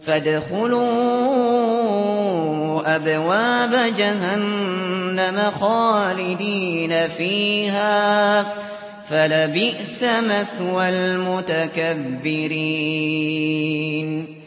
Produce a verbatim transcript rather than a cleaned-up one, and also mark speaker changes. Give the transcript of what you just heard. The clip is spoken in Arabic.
Speaker 1: فادخلوا أبواب جهنم خالدين فيها فلبئس مثوى المتكبرين